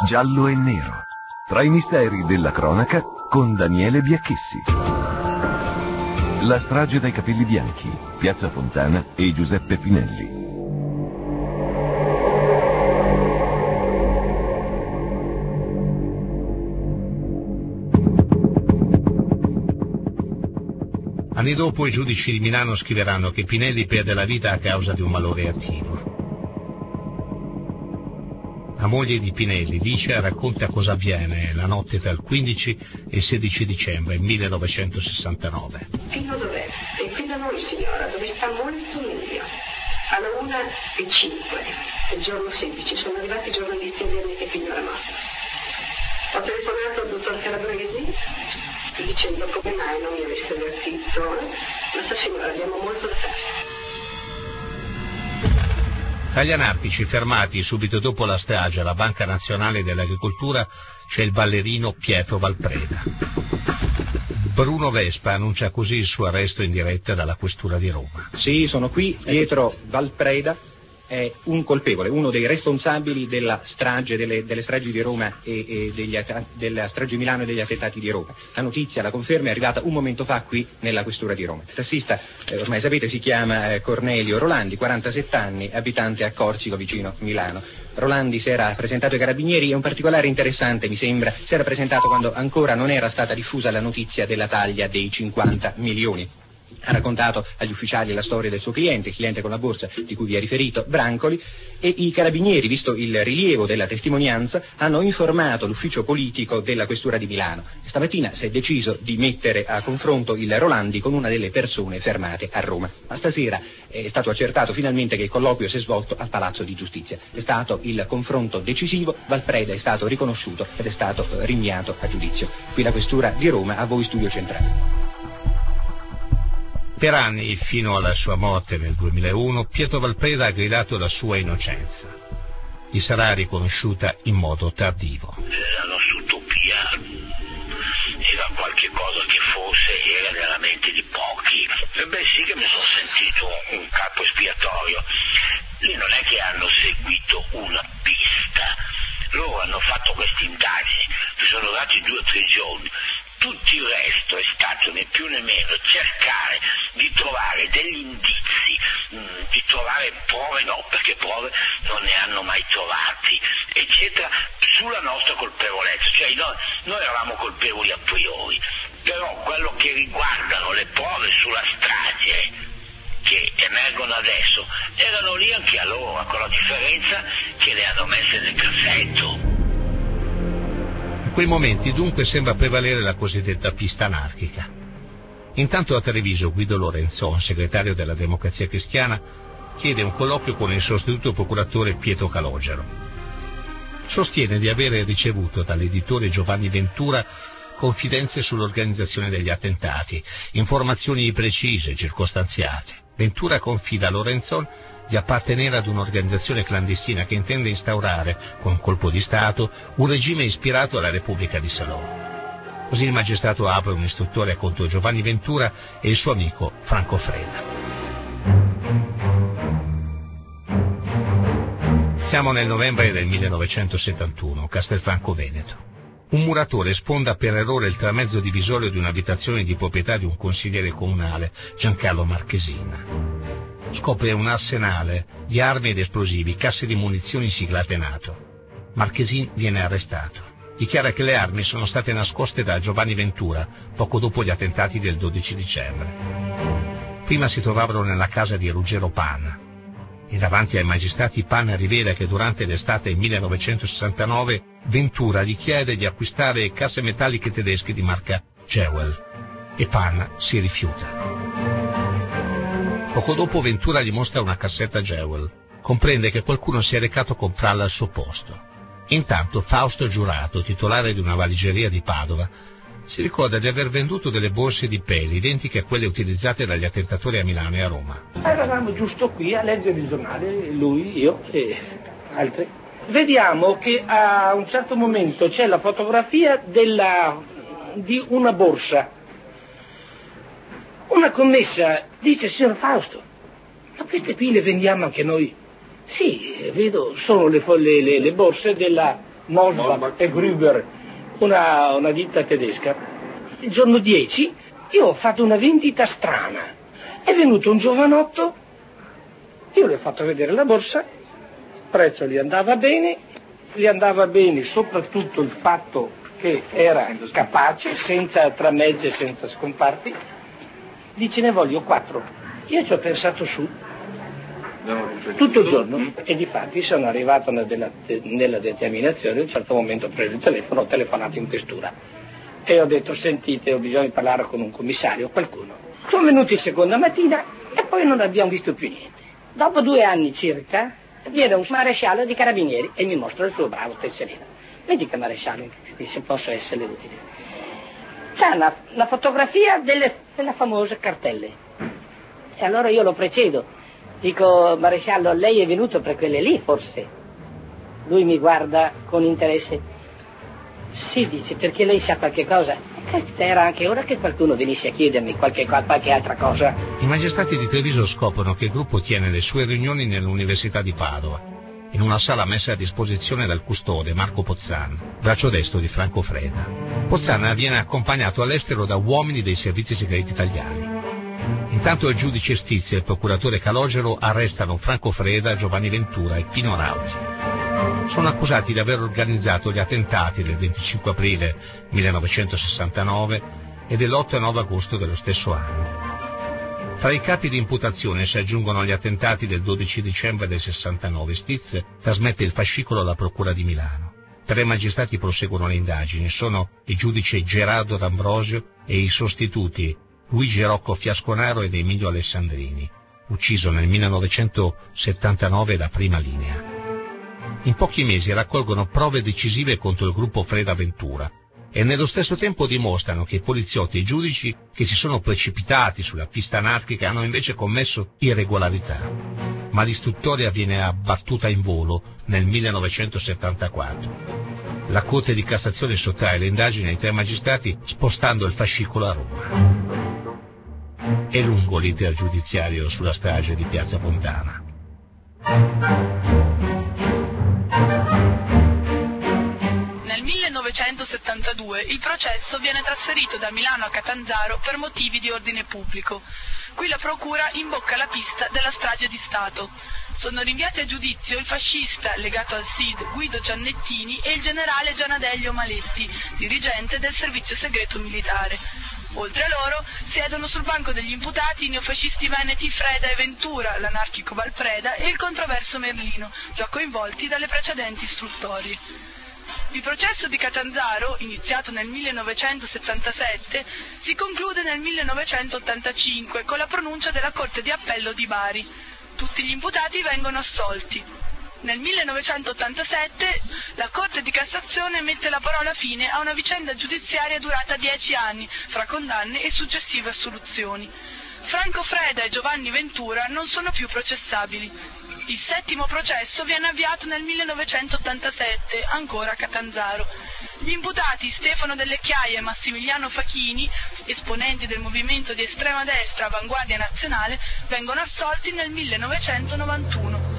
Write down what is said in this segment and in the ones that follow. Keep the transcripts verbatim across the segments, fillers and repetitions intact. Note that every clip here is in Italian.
Giallo e nero. Tra i misteri della cronaca con Daniele Biacchessi. La strage dai capelli bianchi, Piazza Fontana e Giuseppe Pinelli. Anni dopo i giudici di Milano scriveranno che Pinelli perde la vita a causa di un malore attivo. La moglie di Pinelli, Licia, racconta cosa avviene la notte tra il quindici e il sedici dicembre millenovecentosessantanove. Fino dov'è? E qui da noi, signora, dove sta molto meglio. Alla una e cinque, il giorno sedici, sono arrivati i giornalisti a dirmi che figlio era morto. Ho telefonato al dottor Calabresi dicendo come mai non mi avesse avvertito. Ma sa signora, abbiamo molto da fare. Tra gli anarchici fermati subito dopo la strage alla Banca Nazionale dell'Agricoltura c'è il ballerino Pietro Valpreda. Bruno Vespa annuncia così il suo arresto in diretta dalla Questura di Roma. Sì, sono qui. Pietro Valpreda è un colpevole, uno dei responsabili della strage, delle, delle stragi di Roma e, e degli, della strage di Milano e degli attentati di Roma. La notizia, la conferma, è arrivata un momento fa qui nella Questura di Roma. Il tassista, eh, ormai sapete, si chiama eh, Cornelio Rolandi, quarantasette anni, abitante a Corsico, vicino Milano. Rolandi si era presentato ai carabinieri e un particolare interessante, mi sembra, si era presentato quando ancora non era stata diffusa la notizia della taglia dei cinquanta milioni. Ha raccontato agli ufficiali la storia del suo cliente, il cliente con la borsa di cui vi è riferito, Brancoli, e i carabinieri, visto il rilievo della testimonianza, hanno informato l'ufficio politico della Questura di Milano. Stamattina si è deciso di mettere a confronto il Rolandi con una delle persone fermate a Roma. Ma stasera è stato accertato finalmente che il colloquio si è svolto al Palazzo di Giustizia. È stato il confronto decisivo, Valpreda è stato riconosciuto ed è stato rinviato a giudizio. Qui la Questura di Roma, a voi Studio Centrale. Per anni, fino alla sua morte nel duemilauno, Pietro Valpreda ha gridato la sua innocenza. Gli sarà riconosciuta in modo tardivo. La nostra utopia era qualche cosa che forse era nella mente di pochi. E beh sì che mi sono sentito un capo espiatorio. Lì non è che hanno seguito una pista. Loro hanno fatto queste indagini, ci sono dati due o tre giorni. Tutto il resto è stato né più né meno cercare di trovare degli indizi, mh, di trovare prove, no, perché prove non ne hanno mai trovati, eccetera, sulla nostra colpevolezza. Cioè noi, noi eravamo colpevoli a priori, però quello che riguardano le prove sulla strage che emergono adesso erano lì anche allora, con la differenza che le hanno messe nel cassetto. In quei momenti dunque sembra prevalere la cosiddetta pista anarchica. Intanto a Treviso Guido Lorenzon, segretario della Democrazia Cristiana, chiede un colloquio con il sostituto procuratore Pietro Calogero. Sostiene di avere ricevuto dall'editore Giovanni Ventura confidenze sull'organizzazione degli attentati, informazioni precise, circostanziate. Ventura confida a Lorenzon di appartenere ad un'organizzazione clandestina che intende instaurare, con un colpo di Stato, un regime ispirato alla Repubblica di Salò. Così il magistrato apre un'istruttoria contro Giovanni Ventura e il suo amico Franco Freda. Siamo nel novembre del millenovecentosettantuno, Castelfranco Veneto. Un muratore sponda per errore il tramezzo divisorio di un'abitazione di proprietà di un consigliere comunale, Giancarlo Marchesin. Scopre un arsenale di armi ed esplosivi, casse di munizioni siglate NATO. Marchesin viene arrestato. Dichiara che le armi sono state nascoste da Giovanni Ventura poco dopo gli attentati del dodici dicembre. Prima si trovavano nella casa di Ruggero Pan e davanti ai magistrati Pan rivela che durante l'estate millenovecentosessantanove Ventura gli chiede di acquistare casse metalliche tedesche di marca Jewel e Pan si rifiuta. Poco dopo Ventura gli mostra una cassetta Jewel. Comprende che qualcuno si è recato a comprarla al suo posto. Intanto Fausto Giurato, titolare di una valigeria di Padova, si ricorda di aver venduto delle borse di peli identiche a quelle utilizzate dagli attentatori a Milano e a Roma. Eravamo giusto qui a leggere il giornale, lui, io e altri. Vediamo che a un certo momento c'è la fotografia della, di una borsa. Una commessa dice: signor Fausto, ma queste qui le vendiamo anche noi? Sì, vedo, sono le, le, le, le borse della Mosbach e Gruber, una, una ditta tedesca. Il giorno dieci io ho fatto una vendita strana. È venuto un giovanotto, io le ho fatto vedere la borsa, il prezzo gli andava bene, gli andava bene soprattutto il fatto che era capace, senza tramezze, senza scomparti. Dice: ne voglio quattro. Io ci ho pensato su tutto il giorno e difatti sono arrivato nella, nella determinazione. A un certo momento ho preso il telefono, ho telefonato in questura e ho detto: sentite, ho bisogno di parlare con un commissario, qualcuno. Sono venuti seconda mattina e poi non abbiamo visto più niente. Dopo due anni circa viene un maresciallo di carabinieri e mi mostra il suo bravo tesserino. Mi dica, maresciallo, se posso essere utile. C'è una, una fotografia delle, delle famose cartelle. E allora io lo precedo. Dico: maresciallo, lei è venuto per quelle lì, forse? Lui mi guarda con interesse. Sì, dice, perché lei sa qualche cosa. Era anche ora che qualcuno venisse a chiedermi qualche, qualche altra cosa. I magistrati di Treviso scoprono che il gruppo tiene le sue riunioni nell'Università di Padova, in una sala messa a disposizione dal custode Marco Pozzan, braccio destro di Franco Freda. Pozzan viene accompagnato all'estero da uomini dei servizi segreti italiani. Intanto il giudice Stizzi e il procuratore Calogero arrestano Franco Freda, Giovanni Ventura e Pino Rauti. Sono accusati di aver organizzato gli attentati del venticinque aprile millenovecentosessantanove e dell'otto e nove agosto dello stesso anno. Tra i capi di imputazione si aggiungono gli attentati del dodici dicembre del sessantanove. Stizzi trasmette il fascicolo alla Procura di Milano. Tre magistrati proseguono le indagini, sono il giudice Gerardo D'Ambrosio e i sostituti Luigi Rocco Fiasconaro ed Emilio Alessandrini, ucciso nel millenovecentosettantanove da Prima Linea. In pochi mesi raccolgono prove decisive contro il gruppo Freda Ventura e nello stesso tempo dimostrano che i poliziotti e i giudici che si sono precipitati sulla pista anarchica hanno invece commesso irregolarità. Ma l'istruttoria viene abbattuta in volo nel millenovecentosettantaquattro. La Corte di Cassazione sottrae le indagini ai tre magistrati spostando il fascicolo a Roma. È lungo l'iter giudiziario sulla strage di Piazza Fontana. Nel millenovecentosettantadue il processo viene trasferito da Milano a Catanzaro per motivi di ordine pubblico. Qui la procura imbocca la pista della strage di Stato. Sono rinviati a giudizio il fascista legato al S I D Guido Giannettini e il generale Gianadello Maletti, dirigente del servizio segreto militare. Oltre a loro siedono sul banco degli imputati i neofascisti veneti Freda e Ventura, l'anarchico Valpreda e il controverso Merlino, già coinvolti dalle precedenti istruttorie. Il processo di Catanzaro, iniziato nel millenovecentosettantasette, si conclude nel millenovecentottantacinque con la pronuncia della Corte di Appello di Bari. Tutti gli imputati vengono assolti. Nel millenovecentottantasette la Corte di Cassazione mette la parola fine a una vicenda giudiziaria durata dieci anni, fra condanne e successive assoluzioni. Franco Freda e Giovanni Ventura non sono più processabili. Il settimo processo viene avviato nel millenovecentottantasette, ancora a Catanzaro. Gli imputati Stefano Delle Chiaie e Massimiliano Facchini, esponenti del movimento di estrema destra Avanguardia Nazionale, vengono assolti nel millenovecentonovantuno.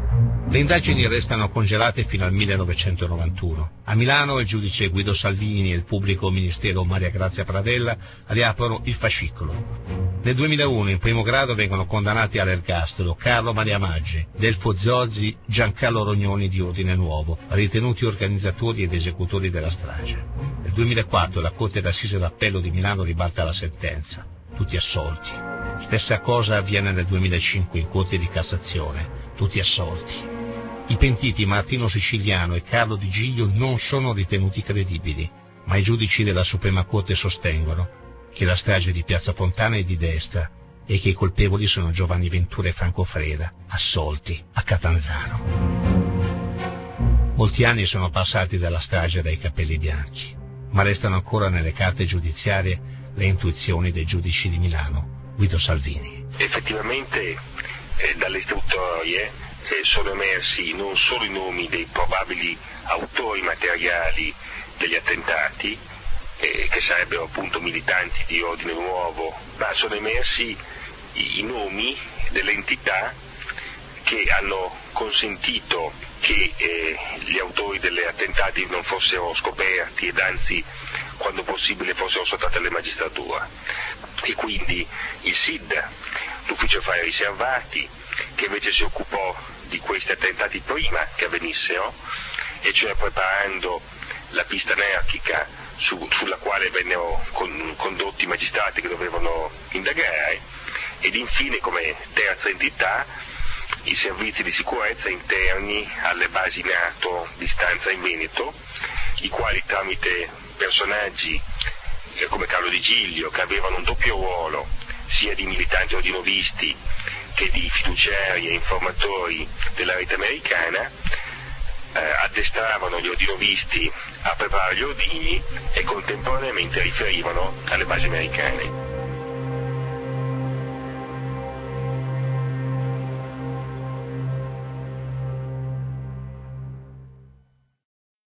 Le indagini restano congelate fino al millenovecentonovantuno. A Milano il giudice Guido Salvini e il pubblico ministero Maria Grazia Pradella riaprono il fascicolo. Nel duemilauno in primo grado vengono condannati all'ergastolo Carlo Maria Maggi, Delfo Zorzi, Giancarlo Rognoni di Ordine Nuovo, ritenuti organizzatori ed esecutori della strage. Nel duemilaquattro la Corte d'Assise d'Appello di Milano ribalta la sentenza, tutti assolti. Stessa cosa avviene nel duemilacinque in Corte di Cassazione, tutti assolti. I pentiti Martino Siciliano e Carlo Di Giglio non sono ritenuti credibili, ma i giudici della Suprema Corte sostengono che la strage di Piazza Fontana è di destra e che i colpevoli sono Giovanni Ventura e Franco Freda, assolti a Catanzaro. Molti anni sono passati dalla strage dai capelli bianchi, ma restano ancora nelle carte giudiziarie le intuizioni dei giudici di Milano, Guido Salvini. Effettivamente eh, dalle istruttorie eh, sono emersi non solo i nomi dei probabili autori materiali degli attentati, eh, che sarebbero appunto militanti di Ordine Nuovo, ma sono emersi i, i nomi delle entità che hanno consentito che eh, gli autori degli attentati non fossero scoperti ed anzi, quando possibile, fossero sottratti alla magistratura. E quindi il S I D, l'Ufficio Affari Riservati, che invece si occupò di questi attentati prima che avvenissero, e cioè preparando la pista anarchica su, sulla quale vennero con, condotti i magistrati che dovevano indagare, ed infine come terza entità i servizi di sicurezza interni alle basi NATO di stanza in Veneto, i quali tramite personaggi eh, come Carlo Di Giglio, che avevano un doppio ruolo sia di militanti ordinovisti che di fiduciari e informatori della rete americana, eh, addestravano gli ordinovisti a preparare gli ordini e contemporaneamente riferivano alle basi americane.